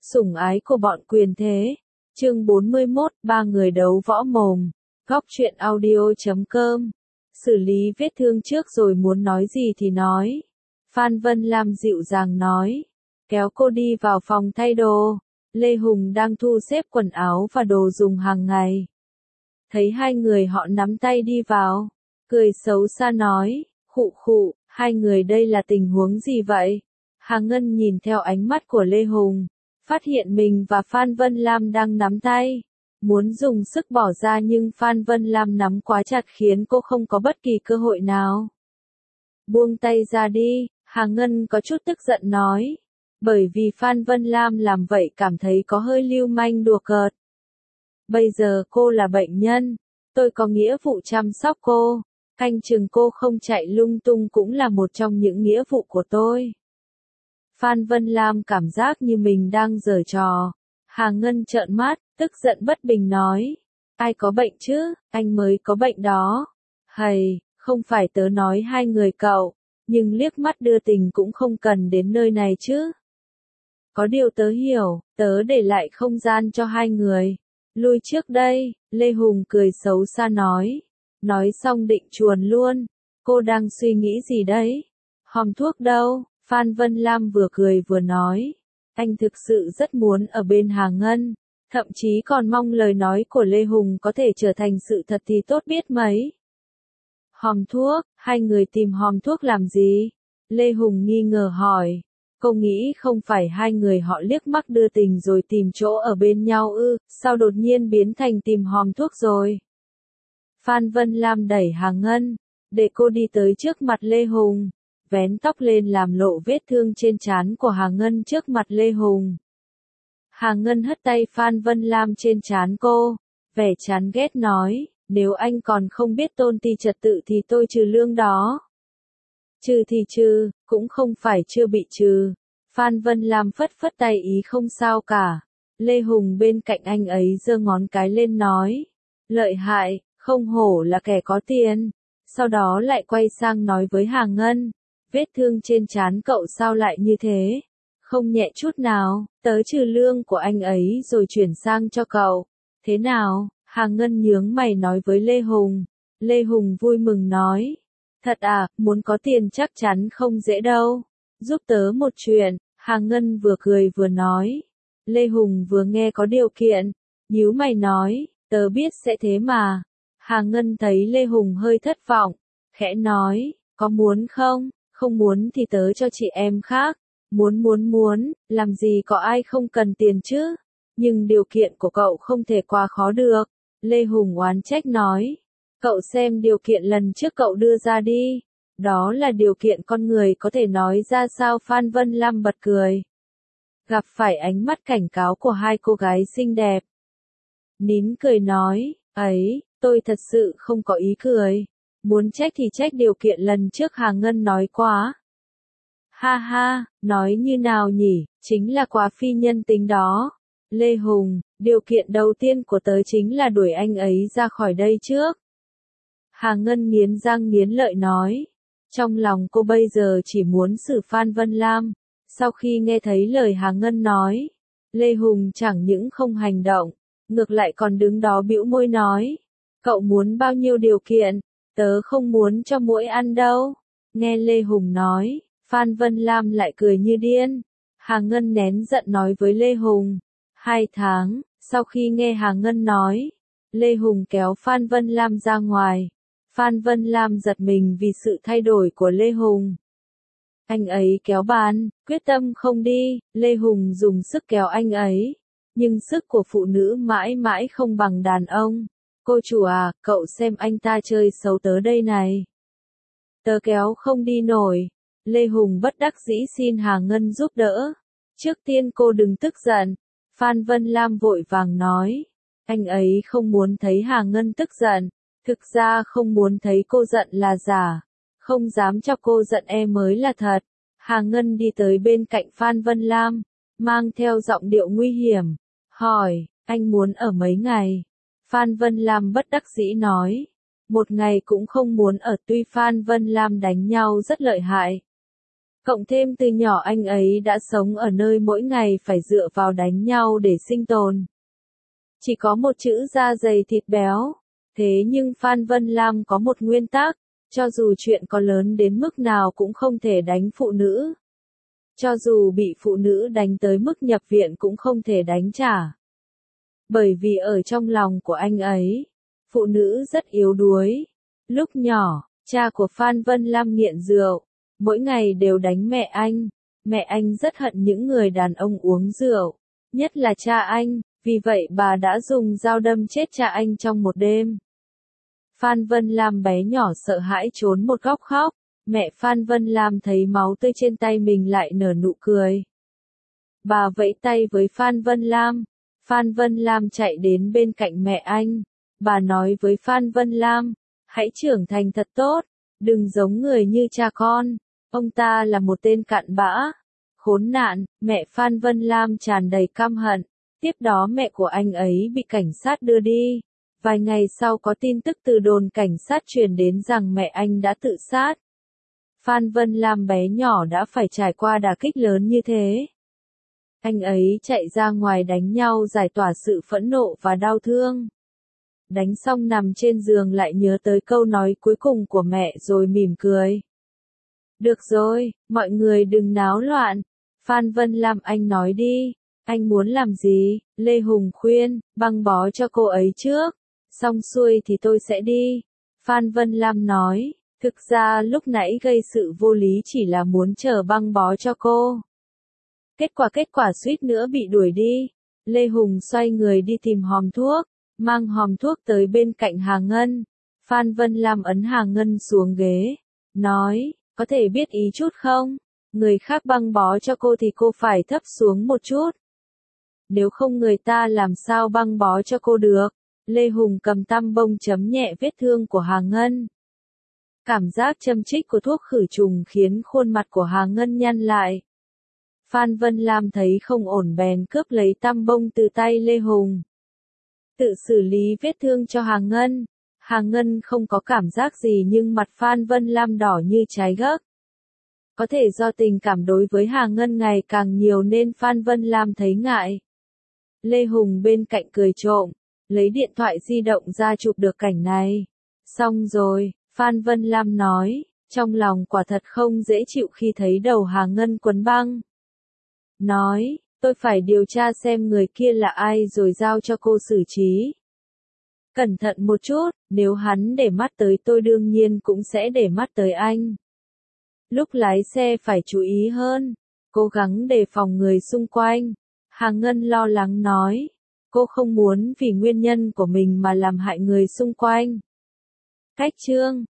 Sủng ái của bọn quyền thế. Chương 41, ba người đấu võ mồm. Góc truyện audio.com. Xử lý vết thương trước rồi muốn nói gì thì nói. Phan Vân Lam dịu dàng nói. Kéo cô đi vào phòng thay đồ. Lê Hùng đang thu xếp quần áo và đồ dùng hàng ngày. Thấy hai người họ nắm tay đi vào. Cười xấu xa nói. Khụ khụ, hai người đây là tình huống gì vậy? Hà Ngân nhìn theo ánh mắt của Lê Hùng. Phát hiện mình và Phan Vân Lam đang nắm tay. Muốn dùng sức bỏ ra nhưng Phan Vân Lam nắm quá chặt khiến cô không có bất kỳ cơ hội nào. Buông tay ra đi, Hà Ngân có chút tức giận nói. Bởi vì Phan Vân Lam làm vậy cảm thấy có hơi lưu manh đùa cợt. Bây giờ cô là bệnh nhân, tôi có nghĩa vụ chăm sóc cô. Canh chừng cô không chạy lung tung cũng là một trong những nghĩa vụ của tôi. Phan Vân Lam cảm giác như mình đang giở trò. Hà Ngân trợn mắt, tức giận bất bình nói. Ai có bệnh chứ, anh mới có bệnh đó. Hầy, không phải tớ nói hai người cậu, nhưng liếc mắt đưa tình cũng không cần đến nơi này chứ. Có điều tớ hiểu, tớ để lại không gian cho hai người. Lui trước đây, Lê Hùng cười xấu xa nói. Nói xong định chuồn luôn. Cô đang suy nghĩ gì đấy? Hòm thuốc đâu? Phan Vân Lam vừa cười vừa nói. Anh thực sự rất muốn ở bên Hà Ngân. Thậm chí còn mong lời nói của Lê Hùng có thể trở thành sự thật thì tốt biết mấy. Hòm thuốc, hai người tìm hòm thuốc làm gì? Lê Hùng nghi ngờ hỏi. Cô nghĩ không phải hai người họ liếc mắt đưa tình rồi tìm chỗ ở bên nhau ư, sao đột nhiên biến thành tìm hòm thuốc rồi? Phan Vân Lam đẩy Hà Ngân, để cô đi tới trước mặt Lê Hùng, vén tóc lên làm lộ vết thương trên trán của Hà Ngân trước mặt Lê Hùng. Hà Ngân hất tay Phan Vân Lam trên trán cô, vẻ chán ghét nói, nếu anh còn không biết tôn ti trật tự thì tôi trừ lương đó. Trừ thì trừ, cũng không phải chưa bị trừ. Phan Vân Lam phất phất tay ý không sao cả. Lê Hùng bên cạnh anh ấy giơ ngón cái lên nói, lợi hại, không hổ là kẻ có tiền. Sau đó lại quay sang nói với Hà Ngân, vết thương trên trán cậu sao lại như thế? Không nhẹ chút nào, tớ trừ lương của anh ấy rồi chuyển sang cho cậu. Thế nào? Hà Ngân nhướng mày nói với Lê Hùng. Lê Hùng vui mừng nói, thật à, muốn có tiền chắc chắn không dễ đâu. Giúp tớ một chuyện, Hà Ngân vừa cười vừa nói. Lê Hùng vừa nghe có điều kiện, nhíu mày nói, tớ biết sẽ thế mà. Hà Ngân thấy Lê Hùng hơi thất vọng, khẽ nói, có muốn không? Không muốn thì tớ cho chị em khác. Muốn, làm gì có ai không cần tiền chứ? Nhưng điều kiện của cậu không thể quá khó được. Lê Hùng oán trách nói, cậu xem điều kiện lần trước cậu đưa ra đi. Đó là điều kiện con người có thể nói ra sao? Phan Vân Lam bật cười. Gặp phải ánh mắt cảnh cáo của hai cô gái xinh đẹp. Nín cười nói, ấy, tôi thật sự không có ý cười. Muốn trách thì trách điều kiện lần trước Hà Ngân nói quá. Ha ha, nói như nào nhỉ, chính là quá phi nhân tính đó. Lê Hùng, điều kiện đầu tiên của tớ chính là đuổi anh ấy ra khỏi đây trước. Hà Ngân nghiến răng nghiến lợi nói. Trong lòng cô bây giờ chỉ muốn xử Phan Vân Lam. Sau khi nghe thấy lời Hà Ngân nói, Lê Hùng chẳng những không hành động, ngược lại còn đứng đó bĩu môi nói. Cậu muốn bao nhiêu điều kiện? Tớ không muốn cho muỗi ăn đâu. Nghe Lê Hùng nói, Phan Vân Lam lại cười như điên. Hà Ngân nén giận nói với Lê Hùng. 2 tháng, sau khi nghe Hà Ngân nói, Lê Hùng kéo Phan Vân Lam ra ngoài. Phan Vân Lam giật mình vì sự thay đổi của Lê Hùng. Anh ấy kéo bàn, quyết tâm không đi, Lê Hùng dùng sức kéo anh ấy. Nhưng sức của phụ nữ mãi mãi không bằng đàn ông. Cô chủ à, cậu xem anh ta chơi xấu tớ đây này. Tớ kéo không đi nổi. Lê Hùng bất đắc dĩ xin Hà Ngân giúp đỡ. Trước tiên cô đừng tức giận. Phan Vân Lam vội vàng nói. Anh ấy không muốn thấy Hà Ngân tức giận. Thực ra không muốn thấy cô giận là giả. Không dám cho cô giận mới là thật. Hà Ngân đi tới bên cạnh Phan Vân Lam. Mang theo giọng điệu nguy hiểm. Hỏi, anh muốn ở mấy ngày? Phan Vân Lam bất đắc dĩ nói. Một ngày cũng không muốn ở, tuy Phan Vân Lam đánh nhau rất lợi hại. Cộng thêm từ nhỏ anh ấy đã sống ở nơi mỗi ngày phải dựa vào đánh nhau để sinh tồn. Chỉ có một chữ da dày thịt béo. Thế nhưng Phan Vân Lam có một nguyên tắc, cho dù chuyện có lớn đến mức nào cũng không thể đánh phụ nữ. Cho dù bị phụ nữ đánh tới mức nhập viện cũng không thể đánh trả. Bởi vì ở trong lòng của anh ấy, phụ nữ rất yếu đuối. Lúc nhỏ, cha của Phan Vân Lam nghiện rượu, mỗi ngày đều đánh mẹ anh rất hận những người đàn ông uống rượu, nhất là cha anh, vì vậy bà đã dùng dao đâm chết cha anh trong một đêm. Phan Vân Lam bé nhỏ sợ hãi trốn một góc khóc, mẹ Phan Vân Lam thấy máu tươi trên tay mình lại nở nụ cười. Bà vẫy tay với Phan Vân Lam chạy đến bên cạnh mẹ anh, bà nói với Phan Vân Lam, hãy trưởng thành thật tốt, đừng giống người như cha con, ông ta là một tên cặn bã, khốn nạn, mẹ Phan Vân Lam tràn đầy căm hận, tiếp đó mẹ của anh ấy bị cảnh sát đưa đi. Vài ngày sau có tin tức từ đồn cảnh sát truyền đến rằng mẹ anh đã tự sát. Phan Vân Lam bé nhỏ đã phải trải qua đả kích lớn như thế. Anh ấy chạy ra ngoài đánh nhau giải tỏa sự phẫn nộ và đau thương. Đánh xong nằm trên giường lại nhớ tới câu nói cuối cùng của mẹ rồi mỉm cười. Được rồi, mọi người đừng náo loạn. Phan Vân Lam anh nói đi, anh muốn làm gì? Lê Hùng khuyên, băng bó cho cô ấy trước. Xong xuôi thì tôi sẽ đi. Phan Vân Lam nói, thực ra lúc nãy gây sự vô lý chỉ là muốn chờ băng bó cho cô. Kết quả suýt nữa bị đuổi đi. Lê Hùng xoay người đi tìm hòm thuốc, mang hòm thuốc tới bên cạnh Hà Ngân. Phan Vân Lam ấn Hà Ngân xuống ghế, nói, có thể biết ý chút không? Người khác băng bó cho cô thì cô phải thấp xuống một chút. Nếu không người ta làm sao băng bó cho cô được? Lê Hùng cầm tăm bông chấm nhẹ vết thương của Hà Ngân. Cảm giác châm chích của thuốc khử trùng khiến khuôn mặt của Hà Ngân nhăn lại. Phan Vân Lam thấy không ổn bèn cướp lấy tăm bông từ tay Lê Hùng. Tự xử lý vết thương cho Hà Ngân. Hà Ngân không có cảm giác gì nhưng mặt Phan Vân Lam đỏ như trái gấc. Có thể do tình cảm đối với Hà Ngân ngày càng nhiều nên Phan Vân Lam thấy ngại. Lê Hùng bên cạnh cười trộm, lấy điện thoại di động ra chụp được cảnh này. Xong rồi, Phan Vân Lam nói, trong lòng quả thật không dễ chịu khi thấy đầu Hà Ngân quấn băng. Nói, tôi phải điều tra xem người kia là ai rồi giao cho cô xử trí. Cẩn thận một chút, nếu hắn để mắt tới tôi đương nhiên cũng sẽ để mắt tới anh. Lúc lái xe phải chú ý hơn, cố gắng đề phòng người xung quanh. Hà Ngân lo lắng nói, cô không muốn vì nguyên nhân của mình mà làm hại người xung quanh. Cách chương